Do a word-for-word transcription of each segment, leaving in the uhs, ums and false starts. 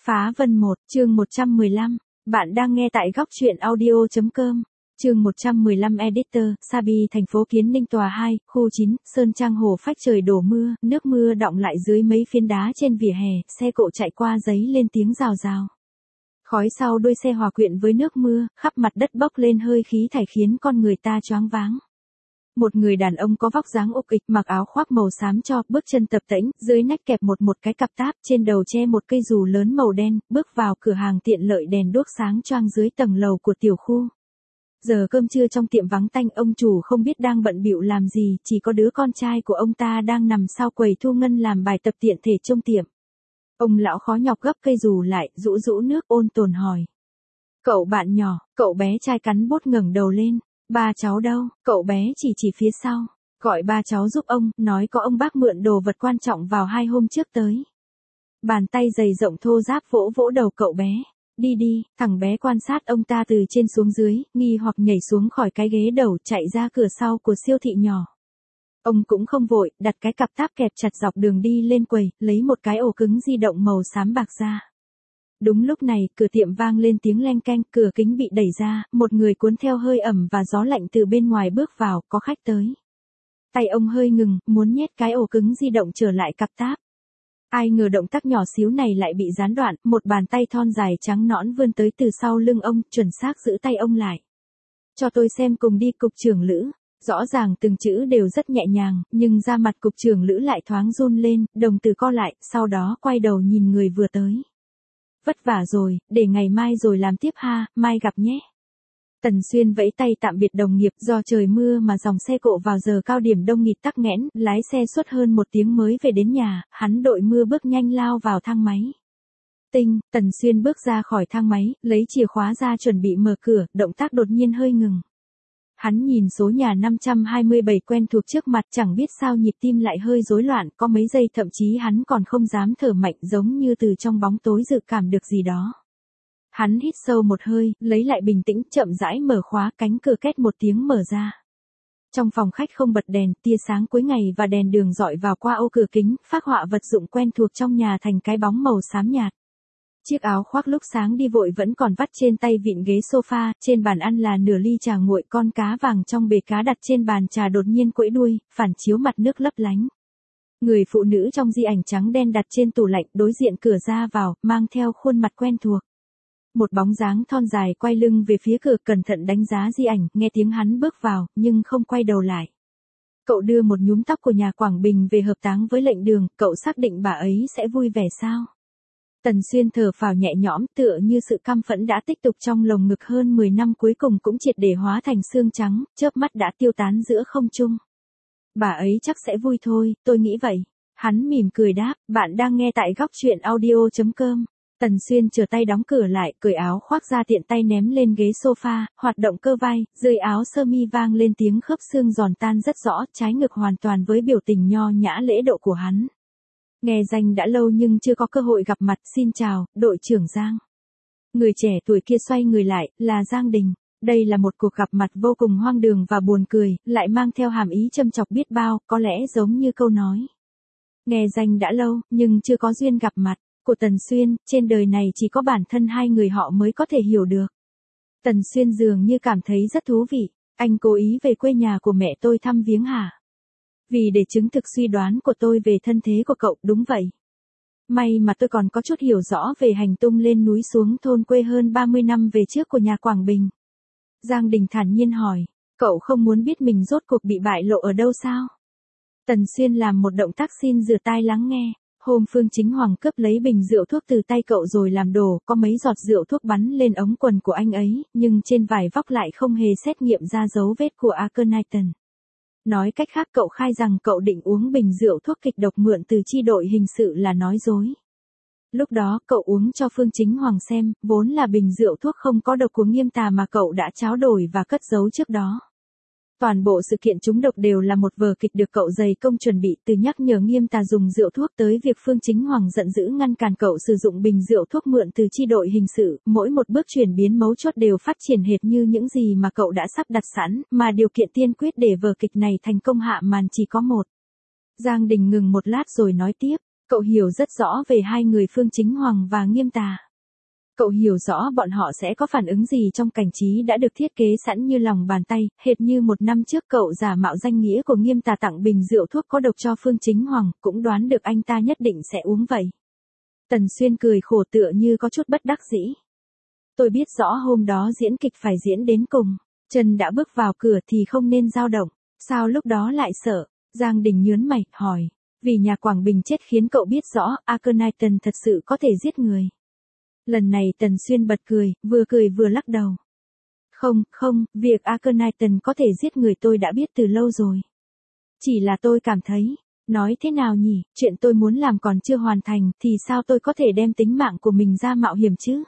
Phá Vân một, chương một trăm mười lăm. Bạn đang nghe tại góc truyện audio chấm com. Chương một trăm mười lăm Editor, Sabi thành phố Kiến Ninh tòa hai, khu chín, Sơn Trang Hồ Phách trời đổ mưa, nước mưa đọng lại dưới mấy phiến đá trên vỉa hè, xe cộ chạy qua giấy lên tiếng rào rào. Khói sau đuôi xe hòa quyện với nước mưa, khắp mặt đất bốc lên hơi khí thải khiến con người ta choáng váng. Một người đàn ông có vóc dáng ục ịch mặc áo khoác màu xám cho, bước chân tập tễnh, dưới nách kẹp một một cái cặp táp, trên đầu che một cây dù lớn màu đen, bước vào cửa hàng tiện lợi đèn đuốc sáng choang dưới tầng lầu của tiểu khu. Giờ cơm trưa trong tiệm vắng tanh, ông chủ không biết đang bận bịu làm gì, chỉ có đứa con trai của ông ta đang nằm sau quầy thu ngân làm bài tập tiện thể trong tiệm. Ông lão khó nhọc gấp cây dù lại, rũ rũ nước, ôn tồn hỏi. Cậu bạn nhỏ, cậu bé trai cắn bút ngẩng đầu lên. Ba cháu đâu? Cậu bé chỉ chỉ phía sau. Gọi ba cháu giúp ông, nói có ông bác mượn đồ vật quan trọng vào hai hôm trước tới. Bàn tay dày rộng thô ráp vỗ vỗ đầu cậu bé. Đi đi, thằng bé quan sát ông ta từ trên xuống dưới, nghi hoặc nhảy xuống khỏi cái ghế đầu, chạy ra cửa sau của siêu thị nhỏ. Ông cũng không vội, đặt cái cặp táp kẹp chặt dọc đường đi lên quầy, lấy một cái ổ cứng di động màu xám bạc ra. Đúng lúc này, cửa tiệm vang lên tiếng leng keng, cửa kính bị đẩy ra, một người cuốn theo hơi ẩm và gió lạnh từ bên ngoài bước vào, có khách tới. Tay ông hơi ngừng, muốn nhét cái ổ cứng di động trở lại cặp táp. Ai ngờ động tác nhỏ xíu này lại bị gián đoạn, một bàn tay thon dài trắng nõn vươn tới từ sau lưng ông, chuẩn xác giữ tay ông lại. Cho tôi xem cùng đi, cục trưởng Lữ. Rõ ràng từng chữ đều rất nhẹ nhàng, nhưng da mặt cục trưởng Lữ lại thoáng run lên, đồng tử co lại, sau đó quay đầu nhìn người vừa tới. Vất vả rồi, để ngày mai rồi làm tiếp ha, mai gặp nhé. Tần Xuyên vẫy tay tạm biệt đồng nghiệp, do trời mưa mà dòng xe cộ vào giờ cao điểm đông nghịt tắc nghẽn, lái xe suốt hơn một tiếng mới về đến nhà, hắn đội mưa bước nhanh lao vào thang máy. Tinh, Tần Xuyên bước ra khỏi thang máy, lấy chìa khóa ra chuẩn bị mở cửa, động tác đột nhiên hơi ngừng. Hắn nhìn số nhà năm trăm hai mươi bảy quen thuộc trước mặt, chẳng biết sao nhịp tim lại hơi rối loạn, có mấy giây thậm chí hắn còn không dám thở mạnh, giống như từ trong bóng tối dự cảm được gì đó. Hắn hít sâu một hơi, lấy lại bình tĩnh, chậm rãi mở khóa, cánh cửa két một tiếng mở ra. Trong phòng khách không bật đèn, tia sáng cuối ngày và đèn đường rọi vào qua ô cửa kính, phác họa vật dụng quen thuộc trong nhà thành cái bóng màu xám nhạt. Chiếc áo khoác lúc sáng đi vội vẫn còn vắt trên tay vịn ghế sofa, trên bàn ăn là nửa ly trà nguội, con cá vàng trong bể cá đặt trên bàn trà đột nhiên quẫy đuôi, phản chiếu mặt nước lấp lánh. Người phụ nữ trong di ảnh trắng đen đặt trên tủ lạnh, đối diện cửa ra vào, mang theo khuôn mặt quen thuộc. Một bóng dáng thon dài quay lưng về phía cửa, cẩn thận đánh giá di ảnh, nghe tiếng hắn bước vào, nhưng không quay đầu lại. Cậu đưa một nhúm tóc của nhà Quảng Bình về hợp táng với lệnh Đường, cậu xác định bà ấy sẽ vui vẻ sao? Tần Xuyên thở phào nhẹ nhõm, tựa như sự căm phẫn đã tích tụ trong lồng ngực hơn mười năm cuối cùng cũng triệt để hóa thành xương trắng, chớp mắt đã tiêu tán giữa không trung. Bà ấy chắc sẽ vui thôi, tôi nghĩ vậy. Hắn mỉm cười đáp, bạn đang nghe tại góc truyện audio chấm com. Tần Xuyên trở tay đóng cửa lại, cởi áo khoác ra tiện tay ném lên ghế sofa, hoạt động cơ vai, dưới áo sơ mi vang lên tiếng khớp xương giòn tan rất rõ, trái ngược hoàn toàn với biểu tình nho nhã lễ độ của hắn. Nghe danh đã lâu nhưng chưa có cơ hội gặp mặt, xin chào, đội trưởng Giang. Người trẻ tuổi kia xoay người lại, là Giang Đình. Đây là một cuộc gặp mặt vô cùng hoang đường và buồn cười, lại mang theo hàm ý châm chọc biết bao, có lẽ giống như câu nói. Nghe danh đã lâu, nhưng chưa có duyên gặp mặt, của Tần Xuyên, trên đời này chỉ có bản thân hai người họ mới có thể hiểu được. Tần Xuyên dường như cảm thấy rất thú vị, anh cố ý về quê nhà của mẹ tôi thăm viếng hả? Vì để chứng thực suy đoán của tôi về thân thế của cậu, đúng vậy. May mà tôi còn có chút hiểu rõ về hành tung lên núi xuống thôn quê hơn ba mươi năm về trước của nhà Quảng Bình. Giang Đình thản nhiên hỏi, cậu không muốn biết mình rốt cuộc bị bại lộ ở đâu sao? Tần Xuyên làm một động tác xin rửa tai lắng nghe. Hôm Phương Chính Hoàng cướp lấy bình rượu thuốc từ tay cậu rồi làm đổ, có mấy giọt rượu thuốc bắn lên ống quần của anh ấy, nhưng trên vải vóc lại không hề xét nghiệm ra dấu vết của Akhenaten. Nói cách khác, cậu khai rằng cậu định uống bình rượu thuốc kịch độc mượn từ chi đội hình sự là nói dối. Lúc đó, cậu uống cho Phương Chính Hoàng xem, vốn là bình rượu thuốc không có độc của Nghiêm Tà mà cậu đã tráo đổi và cất giấu trước đó. Toàn bộ sự kiện trúng độc đều là một vở kịch được cậu dày công chuẩn bị, từ nhắc nhở Nghiêm Tà dùng rượu thuốc tới việc Phương Chính Hoàng giận dữ ngăn cản cậu sử dụng bình rượu thuốc mượn từ chi đội hình sự, mỗi một bước chuyển biến mấu chốt đều phát triển hệt như những gì mà cậu đã sắp đặt sẵn, mà điều kiện tiên quyết để vở kịch này thành công hạ màn chỉ có một. Giang Đình ngừng một lát rồi nói tiếp, Cậu hiểu rất rõ về hai người Phương Chính Hoàng và Nghiêm Tà. Cậu hiểu rõ bọn họ sẽ có phản ứng gì trong cảnh trí đã được thiết kế sẵn như lòng bàn tay, hệt như một năm trước cậu giả mạo danh nghĩa của Nghiêm Tà tặng bình rượu thuốc có độc cho Phương Chính Hoàng, cũng đoán được anh ta nhất định sẽ uống vậy. Tần Xuyên cười khổ tựa như có chút bất đắc dĩ. Tôi biết rõ hôm đó diễn kịch phải diễn đến cùng, chân đã bước vào cửa thì không nên dao động, sao lúc đó lại sợ? Giang Đình nhớn mày, hỏi, vì nhà Quảng Bình chết khiến cậu biết rõ Akhenaten thật sự có thể giết người. Lần này Tần Xuyên bật cười, vừa cười vừa lắc đầu. Không, không, việc Akhenaten có thể giết người tôi đã biết từ lâu rồi. Chỉ là tôi cảm thấy, nói thế nào nhỉ, chuyện tôi muốn làm còn chưa hoàn thành thì sao tôi có thể đem tính mạng của mình ra mạo hiểm chứ?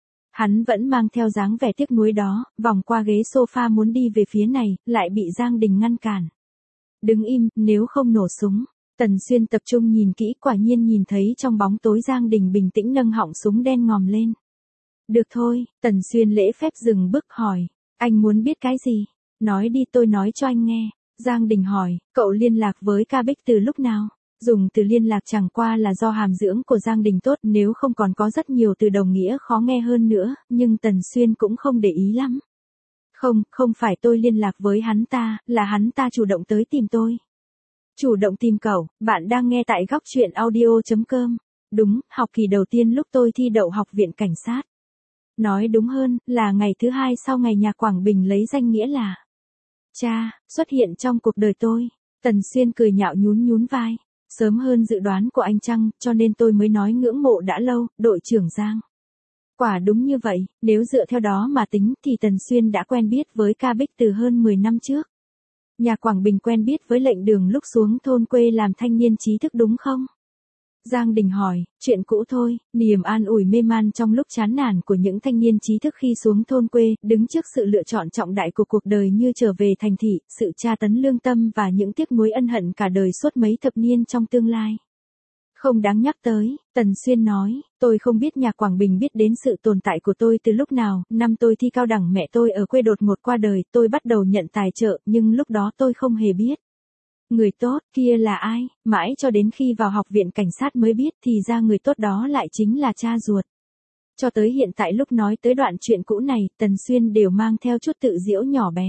Hắn vẫn mang theo dáng vẻ tiếc nuối đó, vòng qua ghế sofa muốn đi về phía này, lại bị Giang Đình ngăn cản. Đứng im, nếu không nổ súng. Tần Xuyên tập trung nhìn kỹ, quả nhiên nhìn thấy trong bóng tối Giang Đình bình tĩnh nâng họng súng đen ngòm lên. Được thôi, Tần Xuyên lễ phép dừng bước hỏi, anh muốn biết cái gì? Nói đi tôi nói cho anh nghe. Giang Đình hỏi, cậu liên lạc với Ca Bích từ lúc nào? Dùng từ liên lạc chẳng qua là do hàm dưỡng của Giang Đình tốt, nếu không còn có rất nhiều từ đồng nghĩa khó nghe hơn nữa, nhưng Tần Xuyên cũng không để ý lắm. Không, không phải tôi liên lạc với hắn ta, là hắn ta chủ động tới tìm tôi. Chủ động tìm cậu, bạn đang nghe tại góc truyện audio chấm com. Đúng, học kỳ đầu tiên lúc tôi thi đậu học viện cảnh sát. Nói đúng hơn, là ngày thứ hai sau ngày nhà Quảng Bình lấy danh nghĩa là cha, xuất hiện trong cuộc đời tôi. Tần Xuyên cười nhạo nhún nhún vai. Sớm hơn dự đoán của anh chăng, cho nên tôi mới nói ngưỡng mộ đã lâu, đội trưởng Giang. Quả đúng như vậy, nếu dựa theo đó mà tính thì Tần Xuyên đã quen biết với Ca Bích từ hơn mười năm trước. Nhà Quảng Bình quen biết với Lệnh Đường lúc xuống thôn quê làm thanh niên trí thức đúng không? Giang Đình hỏi, chuyện cũ thôi, niềm an ủi mê man trong lúc chán nản của những thanh niên trí thức khi xuống thôn quê, đứng trước sự lựa chọn trọng đại của cuộc đời như trở về thành thị, sự tra tấn lương tâm và những tiếc nuối ân hận cả đời suốt mấy thập niên trong tương lai. Không đáng nhắc tới, Tần Xuyên nói, tôi không biết nhà Quảng Bình biết đến sự tồn tại của tôi từ lúc nào, năm tôi thi cao đẳng mẹ tôi ở quê đột ngột qua đời, tôi bắt đầu nhận tài trợ, nhưng lúc đó tôi không hề biết. Người tốt kia là ai, mãi cho đến khi vào học viện cảnh sát mới biết thì ra người tốt đó lại chính là cha ruột. Cho tới hiện tại lúc nói tới đoạn chuyện cũ này, Tần Xuyên đều mang theo chút tự giễu nhỏ bé.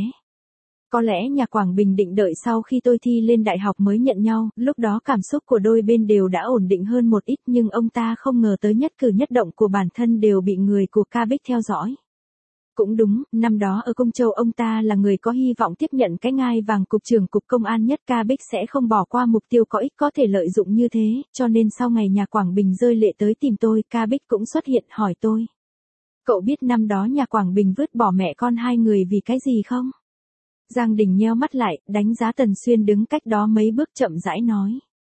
Có lẽ nhà Quảng Bình định đợi sau khi tôi thi lên đại học mới nhận nhau, lúc đó cảm xúc của đôi bên đều đã ổn định hơn một ít, nhưng ông ta không ngờ tới nhất cử nhất động của bản thân đều bị người của Ca Bích theo dõi. Cũng đúng, năm đó ở Công Châu ông ta là người có hy vọng tiếp nhận cái ngai vàng cục trưởng cục công an nhất, Ca Bích sẽ không bỏ qua mục tiêu có ích có thể lợi dụng như thế, cho nên sau ngày nhà Quảng Bình rơi lệ tới tìm tôi, Ca Bích cũng xuất hiện hỏi tôi. Cậu biết năm đó nhà Quảng Bình vứt bỏ mẹ con hai người vì cái gì không? Giang Đình nheo mắt lại, đánh giá Tần Xuyên đứng cách đó mấy bước chậm rãi nói.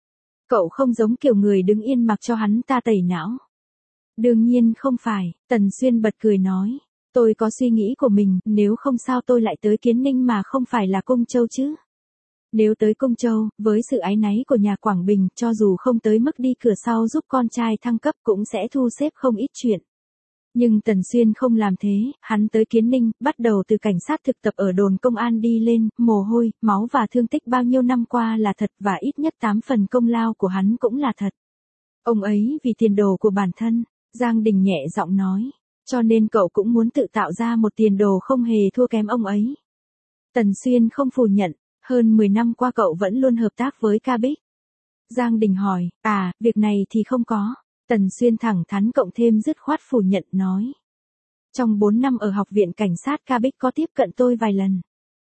Cậu không giống kiểu người đứng yên mặc cho hắn ta tẩy não. Đương nhiên không phải, Tần Xuyên bật cười nói. Tôi có suy nghĩ của mình, nếu không sao tôi lại tới Kiến Ninh mà không phải là Công Châu chứ. Nếu tới Công Châu, với sự áy náy của nhà Quảng Bình, cho dù không tới mức đi cửa sau giúp con trai thăng cấp cũng sẽ thu xếp không ít chuyện. Nhưng Tần Xuyên không làm thế, hắn tới Kiến Ninh, bắt đầu từ cảnh sát thực tập ở đồn công an đi lên, mồ hôi, máu và thương tích bao nhiêu năm qua là thật và ít nhất tám phần công lao của hắn cũng là thật. Ông ấy vì tiền đồ của bản thân, Giang Đình nhẹ giọng nói. Cho nên cậu cũng muốn tự tạo ra một tiền đồ không hề thua kém ông ấy. Tần Xuyên không phủ nhận, hơn mười năm qua cậu vẫn luôn hợp tác với Ca Bích. Giang Đình hỏi, à, việc này thì không có. Tần Xuyên thẳng thắn cộng thêm dứt khoát phủ nhận nói. Trong bốn năm ở học viện cảnh sát Ca Bích có tiếp cận tôi vài lần.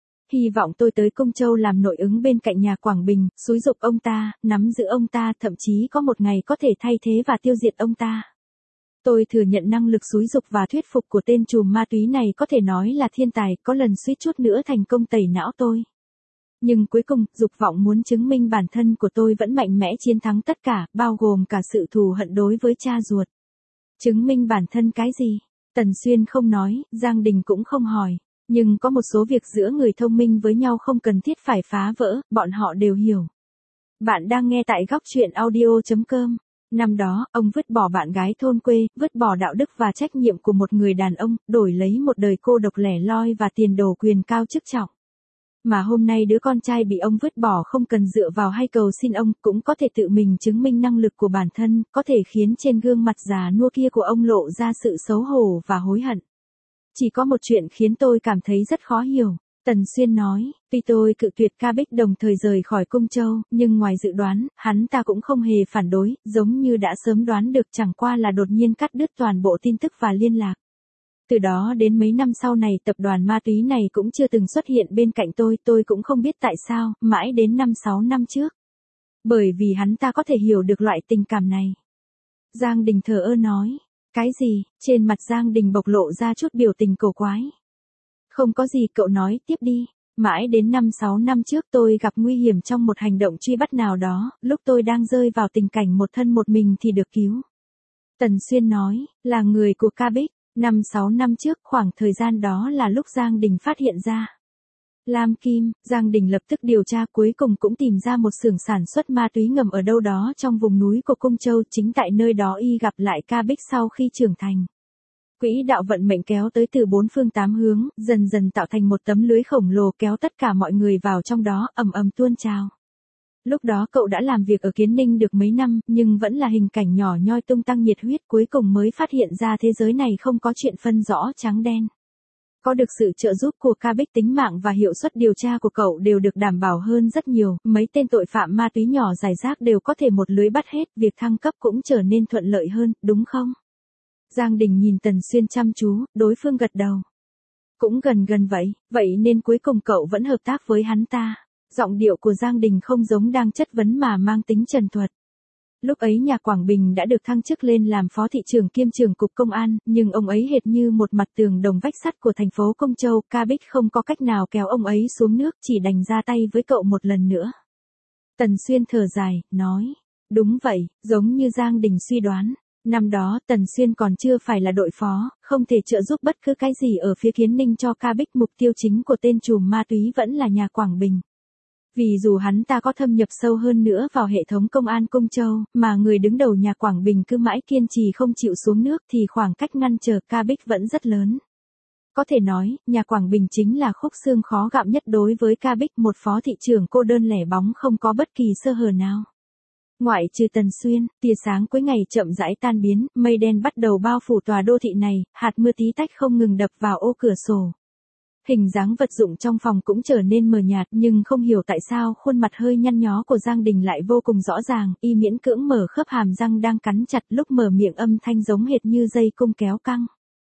Hy vọng tôi tới Công Châu làm nội ứng bên cạnh nhà Quảng Bình, xúi giục ông ta, nắm giữ ông ta, thậm chí có một ngày có thể thay thế và tiêu diệt ông ta. Tôi thừa nhận năng lực xúi giục và thuyết phục của tên trùm ma túy này có thể nói là thiên tài, có lần suýt chút nữa thành công tẩy não tôi. Nhưng cuối cùng, dục vọng muốn chứng minh bản thân của tôi vẫn mạnh mẽ chiến thắng tất cả, bao gồm cả sự thù hận đối với cha ruột. Chứng minh bản thân cái gì? Tần Xuyên không nói, Giang Đình cũng không hỏi. Nhưng có một số việc giữa người thông minh với nhau không cần thiết phải phá vỡ, bọn họ đều hiểu. Bạn đang nghe tại góc truyện audio chấm com. Năm đó, ông vứt bỏ bạn gái thôn quê, vứt bỏ đạo đức và trách nhiệm của một người đàn ông, đổi lấy một đời cô độc lẻ loi và tiền đồ quyền cao chức trọng. Mà hôm nay đứa con trai bị ông vứt bỏ không cần dựa vào hay cầu xin ông, cũng có thể tự mình chứng minh năng lực của bản thân, có thể khiến trên gương mặt già nua kia của ông lộ ra sự xấu hổ và hối hận. Chỉ có một chuyện khiến tôi cảm thấy rất khó hiểu. Tần Xuyên nói, tuy tôi cự tuyệt Ca Bích đồng thời rời khỏi Cung Châu, nhưng ngoài dự đoán, hắn ta cũng không hề phản đối, giống như đã sớm đoán được, chẳng qua là đột nhiên cắt đứt toàn bộ tin tức và liên lạc. Từ đó đến mấy năm sau này tập đoàn ma túy này cũng chưa từng xuất hiện bên cạnh tôi, tôi cũng không biết tại sao, mãi đến năm sáu năm trước. Bởi vì hắn ta có thể hiểu được loại tình cảm này. Giang Đình thờ ơ nói, cái gì, trên mặt Giang Đình bộc lộ ra chút biểu tình cổ quái. Không có gì, cậu nói tiếp đi. Mãi đến năm sáu năm trước tôi gặp nguy hiểm trong một hành động truy bắt nào đó, lúc tôi đang rơi vào tình cảnh một thân một mình thì được cứu. Tần Xuyên nói, là người của Ca Bích. Năm sáu năm trước, khoảng thời gian đó là lúc Giang Đình phát hiện ra Lam Kim. Giang Đình lập tức điều tra, cuối cùng cũng tìm ra một xưởng sản xuất ma túy ngầm ở đâu đó trong vùng núi của Cung Châu, chính tại nơi đó y gặp lại Ca Bích sau khi trưởng thành. Quỹ đạo vận mệnh kéo tới từ bốn phương tám hướng, dần dần tạo thành một tấm lưới khổng lồ kéo tất cả mọi người vào trong đó, ầm ầm tuôn trào. Lúc đó cậu đã làm việc ở Kiến Ninh được mấy năm, nhưng vẫn là hình cảnh nhỏ nhoi tung tăng nhiệt huyết, cuối cùng mới phát hiện ra thế giới này không có chuyện phân rõ trắng đen. Có được sự trợ giúp của Ca Bích, tính mạng và hiệu suất điều tra của cậu đều được đảm bảo hơn rất nhiều, mấy tên tội phạm ma túy nhỏ rải rác đều có thể một lưới bắt hết, việc thăng cấp cũng trở nên thuận lợi hơn, đúng không? Giang Đình nhìn Tần Xuyên chăm chú, đối phương gật đầu. Cũng gần gần vậy, vậy nên cuối cùng cậu vẫn hợp tác với hắn ta. Giọng điệu của Giang Đình không giống đang chất vấn mà mang tính trần thuật. Lúc ấy nhà Quảng Bình đã được thăng chức lên làm phó thị trưởng kiêm trưởng cục công an, nhưng ông ấy hệt như một mặt tường đồng vách sắt của thành phố Cung Châu, Ca Bích không có cách nào kéo ông ấy xuống nước, chỉ đành ra tay với cậu một lần nữa. Tần Xuyên thở dài, nói, đúng vậy, giống như Giang Đình suy đoán. Năm đó, Tần Xuyên còn chưa phải là đội phó, không thể trợ giúp bất cứ cái gì ở phía Kiến Ninh cho Ca Bích, mục tiêu chính của tên trùm ma túy vẫn là nhà Quảng Bình. Vì dù hắn ta có thâm nhập sâu hơn nữa vào hệ thống công an Cung Châu, mà người đứng đầu nhà Quảng Bình cứ mãi kiên trì không chịu xuống nước thì khoảng cách ngăn trở Ca Bích vẫn rất lớn. Có thể nói, nhà Quảng Bình chính là khúc xương khó gặm nhất đối với Ca Bích, một phó thị trưởng cô đơn lẻ bóng không có bất kỳ sơ hở nào. Ngoại trừ Tần Xuyên, tia sáng cuối ngày chậm rãi tan biến, mây đen bắt đầu bao phủ tòa đô thị này, hạt mưa tí tách không ngừng đập vào ô cửa sổ. Hình dáng vật dụng trong phòng cũng trở nên mờ nhạt, nhưng không hiểu tại sao khuôn mặt hơi nhăn nhó của Giang Đình lại vô cùng rõ ràng, y miễn cưỡng mở khớp hàm răng đang cắn chặt, lúc mở miệng âm thanh giống hệt như dây cung kéo căng.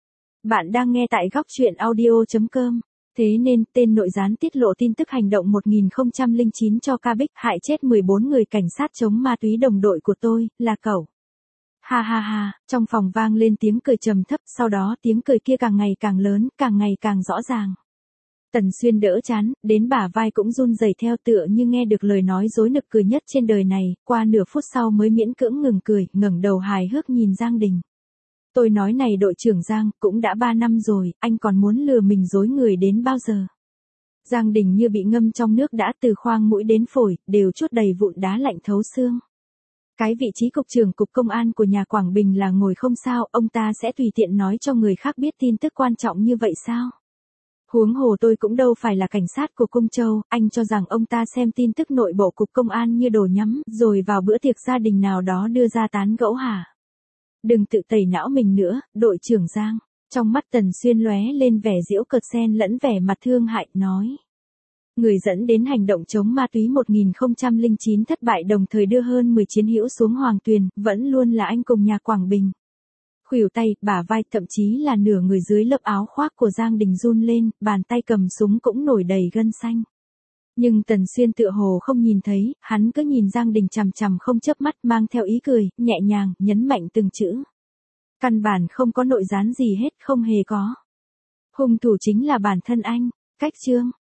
Bạn đang nghe tại góc truyện audio chấm com. Thế nên, tên nội gián tiết lộ tin tức hành động một nghìn không trăm lẻ chín cho Ca Bích, hại chết mười bốn người cảnh sát chống ma túy đồng đội của tôi, là cậu. Ha ha ha, trong phòng vang lên tiếng cười trầm thấp, sau đó tiếng cười kia càng ngày càng lớn, càng ngày càng rõ ràng. Tần Xuyên đỡ chán, đến bả vai cũng run rẩy theo, tựa như nghe được lời nói dối nực cười nhất trên đời này, qua nửa phút sau mới miễn cưỡng ngừng cười, ngẩng đầu hài hước nhìn Giang Đình. Tôi nói này đội trưởng Giang, cũng đã ba năm rồi, anh còn muốn lừa mình dối người đến bao giờ? Giang Đình như bị ngâm trong nước, đã từ khoang mũi đến phổi, đều chút đầy vụn đá lạnh thấu xương. Cái vị trí cục trưởng cục công an của nhà Quảng Bình là ngồi không sao, ông ta sẽ tùy tiện nói cho người khác biết tin tức quan trọng như vậy sao? Huống hồ tôi cũng đâu phải là cảnh sát của Cung Châu, anh cho rằng ông ta xem tin tức nội bộ cục công an như đồ nhắm, rồi vào bữa tiệc gia đình nào đó đưa ra tán gẫu hả? Đừng tự tẩy não mình nữa, đội trưởng Giang. Trong mắt Tần Xuyên lóe lên vẻ giễu cợt xen lẫn vẻ mặt thương hại, nói. Người dẫn đến hành động chống ma túy một nghìn không trăm lẻ chín thất bại, đồng thời đưa hơn mười chiến hữu xuống Hoàng Tuyền, vẫn luôn là anh cùng nhà Quảng Bình. Khuỷu tay, bả vai, thậm chí là nửa người dưới lớp áo khoác của Giang Đình run lên, bàn tay cầm súng cũng nổi đầy gân xanh. Nhưng Tần Xuyên tựa hồ không nhìn thấy, hắn cứ nhìn Giang Đình chằm chằm không chớp mắt, mang theo ý cười, nhẹ nhàng, nhấn mạnh từng chữ. Căn bản không có nội gián gì hết, không hề có. Hung thủ chính là bản thân anh. Cách chương.